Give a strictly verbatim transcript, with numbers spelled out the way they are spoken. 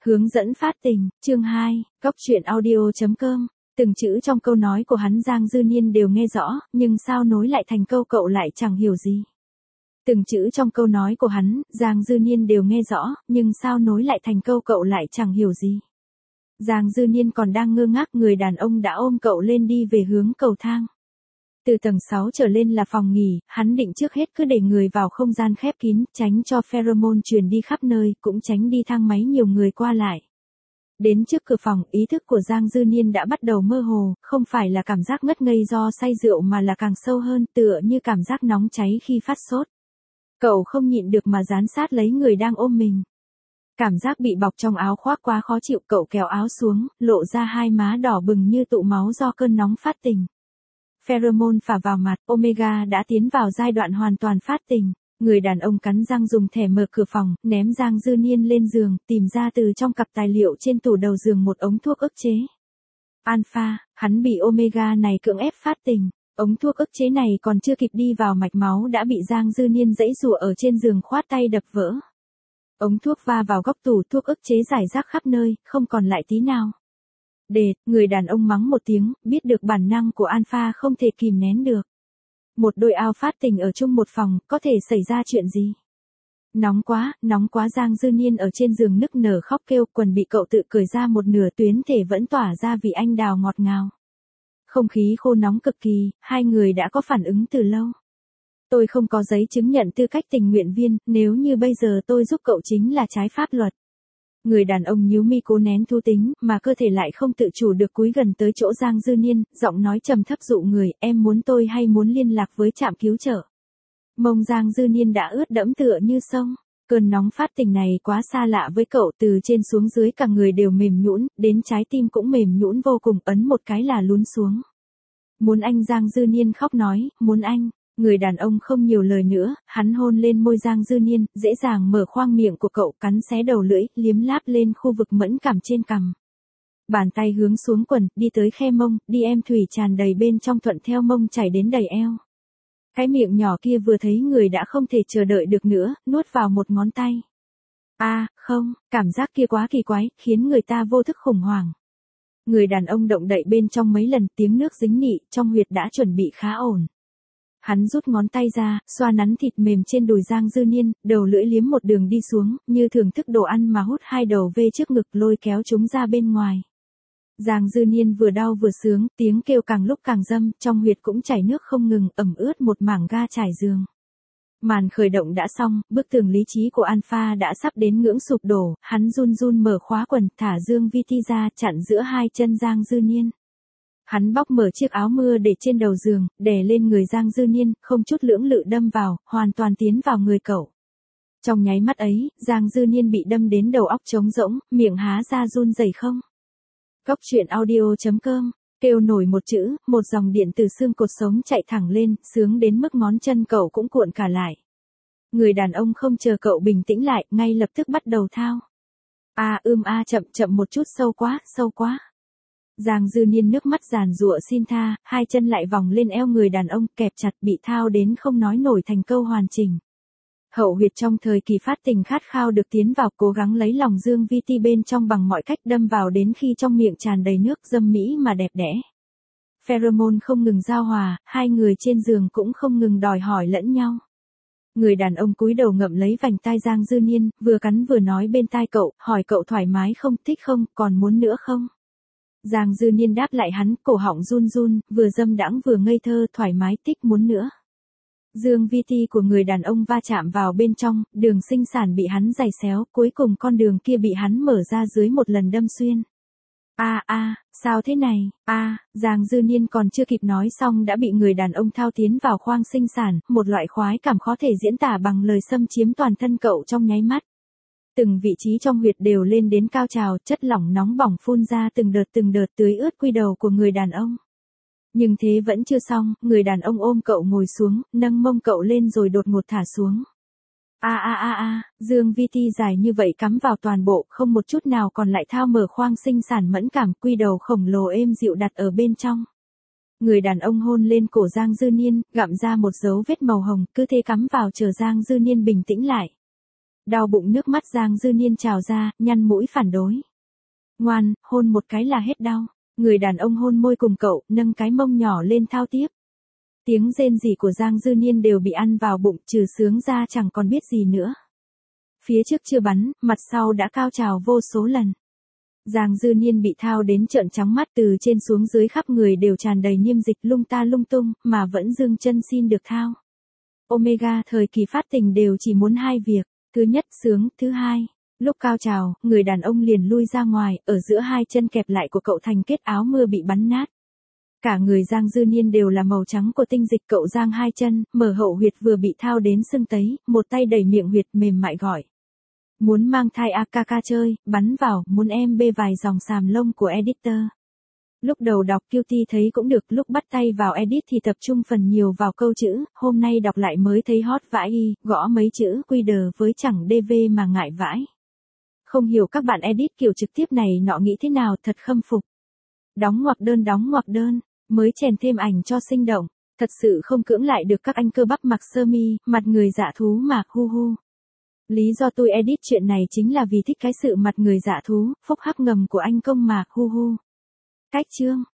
Hướng dẫn phát tình, chương hai, góc truyện audio.com. Từng chữ trong câu nói của hắn Giang Dư Niên đều nghe rõ, nhưng sao nối lại thành câu cậu lại chẳng hiểu gì. Từng chữ trong câu nói của hắn, Giang Dư Niên đều nghe rõ, nhưng sao nối lại thành câu cậu lại chẳng hiểu gì. Giang Dư Niên còn đang ngơ ngác, người đàn ông đã ôm cậu lên đi về hướng cầu thang. Từ tầng sáu trở lên là phòng nghỉ, hắn định trước hết cứ để người vào không gian khép kín, tránh cho pheromone truyền đi khắp nơi, cũng tránh đi thang máy nhiều người qua lại. Đến trước cửa phòng, ý thức của Giang Dư Niên đã bắt đầu mơ hồ, không phải là cảm giác ngất ngây do say rượu mà là càng sâu hơn, tựa như cảm giác nóng cháy khi phát sốt. Cậu không nhịn được mà dán sát lấy người đang ôm mình. Cảm giác bị bọc trong áo khoác quá khó chịu, cậu kéo áo xuống, lộ ra hai má đỏ bừng như tụ máu do cơn nóng phát tình. Pheromone phả vào mặt, Omega đã tiến vào giai đoạn hoàn toàn phát tình. Người đàn ông cắn răng dùng thẻ mở cửa phòng, ném Giang Dư Niên lên giường, tìm ra từ trong cặp tài liệu trên tủ đầu giường một ống thuốc ức chế Alpha. Hắn bị Omega này cưỡng ép phát tình. Ống thuốc ức chế này còn chưa kịp đi vào mạch máu đã bị Giang Dư Niên giãy giụa ở trên giường khoát tay đập vỡ. Ống thuốc va vào góc tủ, thuốc ức chế rải rác khắp nơi, không còn lại tí nào. Đệt, người đàn ông mắng một tiếng, biết được bản năng của Alpha không thể kìm nén được. Một đôi ao phát tình ở chung một phòng, có thể xảy ra chuyện gì? Nóng quá, nóng quá. Giang Dư Niên ở trên giường nức nở khóc kêu, quần bị cậu tự cởi ra một nửa, tuyến thể vẫn tỏa ra vị anh đào ngọt ngào. Không khí khô nóng cực kỳ, hai người đã có phản ứng từ lâu. Tôi không có giấy chứng nhận tư cách tình nguyện viên, nếu như bây giờ tôi giúp cậu chính là trái pháp luật. Người đàn ông nhíu mi cố nén thú tính, mà cơ thể lại không tự chủ được cúi gần tới chỗ Giang Dư Niên, giọng nói trầm thấp dụ người, em muốn tôi hay muốn liên lạc với trạm cứu trợ. Mông Giang Dư Niên đã ướt đẫm tựa như sông. Cơn nóng phát tình này quá xa lạ với cậu, từ trên xuống dưới cả người đều mềm nhũn, đến trái tim cũng mềm nhũn vô cùng, ấn một cái là lún xuống. Muốn anh. Giang Dư Niên khóc nói, muốn anh. Người đàn ông không nhiều lời nữa, hắn hôn lên môi Giang Dư Niên, dễ dàng mở khoang miệng của cậu, cắn xé đầu lưỡi, liếm láp lên khu vực mẫn cảm trên cằm. Bàn tay hướng xuống quần, đi tới khe mông, đi em thủy tràn đầy bên trong thuận theo mông chảy đến đầy eo. Cái miệng nhỏ kia vừa thấy người đã không thể chờ đợi được nữa, nuốt vào một ngón tay. A, à, không, cảm giác kia quá kỳ quái, khiến người ta vô thức khủng hoảng. Người đàn ông động đậy bên trong mấy lần, tiếng nước dính nị, trong huyệt đã chuẩn bị khá ổn. Hắn rút ngón tay ra, xoa nắn thịt mềm trên đùi Giang Dư Niên, đầu lưỡi liếm một đường đi xuống, như thưởng thức đồ ăn mà hút hai đầu vê trước ngực, lôi kéo chúng ra bên ngoài. Giang Dư Niên vừa đau vừa sướng, tiếng kêu càng lúc càng dâm, trong huyệt cũng chảy nước không ngừng, ẩm ướt một mảng ga trải giường. Màn khởi động đã xong, bức tường lý trí của Alpha đã sắp đến ngưỡng sụp đổ, hắn run run mở khóa quần, thả Dương Vi Ti ra, chặn giữa hai chân Giang Dư Niên. Hắn bóc mở chiếc áo mưa để trên đầu giường, đè lên người Giang Dư Niên, không chút lưỡng lự đâm vào, hoàn toàn tiến vào người cậu. Trong nháy mắt ấy, Giang Dư Niên bị đâm đến đầu óc trống rỗng, miệng há ra run rẩy không. Góc truyện audio.com, kêu nổi một chữ, một dòng điện từ xương cột sống chạy thẳng lên, sướng đến mức ngón chân cậu cũng cuộn cả lại. Người đàn ông không chờ cậu bình tĩnh lại, ngay lập tức bắt đầu thao. A ưm a chậm chậm một chút, sâu quá, sâu quá. Giang Dư Niên nước mắt giàn giụa xin tha, hai chân lại vòng lên eo người đàn ông, kẹp chặt, bị thao đến không nói nổi thành câu hoàn chỉnh. Hậu huyệt trong thời kỳ phát tình khát khao được tiến vào, cố gắng lấy lòng Dương Vi Ti bên trong bằng mọi cách, đâm vào đến khi trong miệng tràn đầy nước, dâm mỹ mà đẹp đẽ. Pheromone không ngừng giao hòa, hai người trên giường cũng không ngừng đòi hỏi lẫn nhau. Người đàn ông cúi đầu ngậm lấy vành tai Giang Dư Niên, vừa cắn vừa nói bên tai cậu, hỏi cậu thoải mái không, thích không, còn muốn nữa không? Giang Dư Niên đáp lại hắn, cổ họng run run, vừa dâm đãng vừa ngây thơ, thoải mái, thích, muốn nữa. Dương Vi Ti của người đàn ông va chạm vào bên trong, đường sinh sản bị hắn giày xéo, cuối cùng con đường kia bị hắn mở ra dưới một lần đâm xuyên. A a, sao thế này? A, à, Giang Dư Niên còn chưa kịp nói xong đã bị người đàn ông thao tiến vào khoang sinh sản, một loại khoái cảm khó thể diễn tả bằng lời, xâm chiếm toàn thân cậu trong nháy mắt. Từng vị trí trong huyệt đều lên đến cao trào, chất lỏng nóng bỏng phun ra từng đợt từng đợt tưới ướt quy đầu của người đàn ông. Nhưng thế vẫn chưa xong, người đàn ông ôm cậu ngồi xuống, nâng mông cậu lên rồi đột ngột thả xuống. A a a a, Dương Vi Ti dài như vậy cắm vào toàn bộ, không một chút nào còn lại, thao mở khoang sinh sản mẫn cảm, quy đầu khổng lồ êm dịu đặt ở bên trong. Người đàn ông hôn lên cổ Giang Dư Niên, gặm ra một dấu vết màu hồng, cứ thế cắm vào chờ Giang Dư Niên bình tĩnh lại. Đau bụng nước mắt Giang Dư Niên trào ra, nhăn mũi phản đối. Ngoan, hôn một cái là hết đau. Người đàn ông hôn môi cùng cậu, nâng cái mông nhỏ lên thao tiếp. Tiếng rên rỉ của Giang Dư Niên đều bị ăn vào bụng, trừ sướng ra chẳng còn biết gì nữa. Phía trước chưa bắn, mặt sau đã cao trào vô số lần. Giang Dư Niên bị thao đến trợn trắng mắt, từ trên xuống dưới khắp người đều tràn đầy niêm dịch lung ta lung tung, mà vẫn dương chân xin được thao. Omega thời kỳ phát tình đều chỉ muốn hai việc, thứ nhất sướng, thứ hai, lúc cao trào, người đàn ông liền lui ra ngoài, ở giữa hai chân kẹp lại của cậu thành kết áo mưa bị bắn nát. Cả người Giang Dư Niên đều là màu trắng của tinh dịch, cậu giang hai chân, mở hậu huyệt vừa bị thao đến sưng tấy, một tay đẩy miệng huyệt mềm mại gọi. Muốn mang thai a ca ca chơi, bắn vào, muốn em bê vài dòng xàm lông của editor. Lúc đầu đọc Qt thấy cũng được, lúc bắt tay vào edit thì tập trung phần nhiều vào câu chữ, hôm nay đọc lại mới thấy hot vãi y, gõ mấy chữ quy đờ với chẳng dv mà ngại vãi. Không hiểu các bạn edit kiểu trực tiếp này nọ nghĩ thế nào, thật khâm phục. Đóng ngoặc đơn đóng ngoặc đơn, mới chèn thêm ảnh cho sinh động, thật sự không cưỡng lại được các anh cơ bắp mặc sơ mi, mặt người dạ thú mà hu hu. Lý do tôi edit chuyện này chính là vì thích cái sự mặt người dạ thú, phúc hắc ngầm của anh công mạc hu hu. Cách chương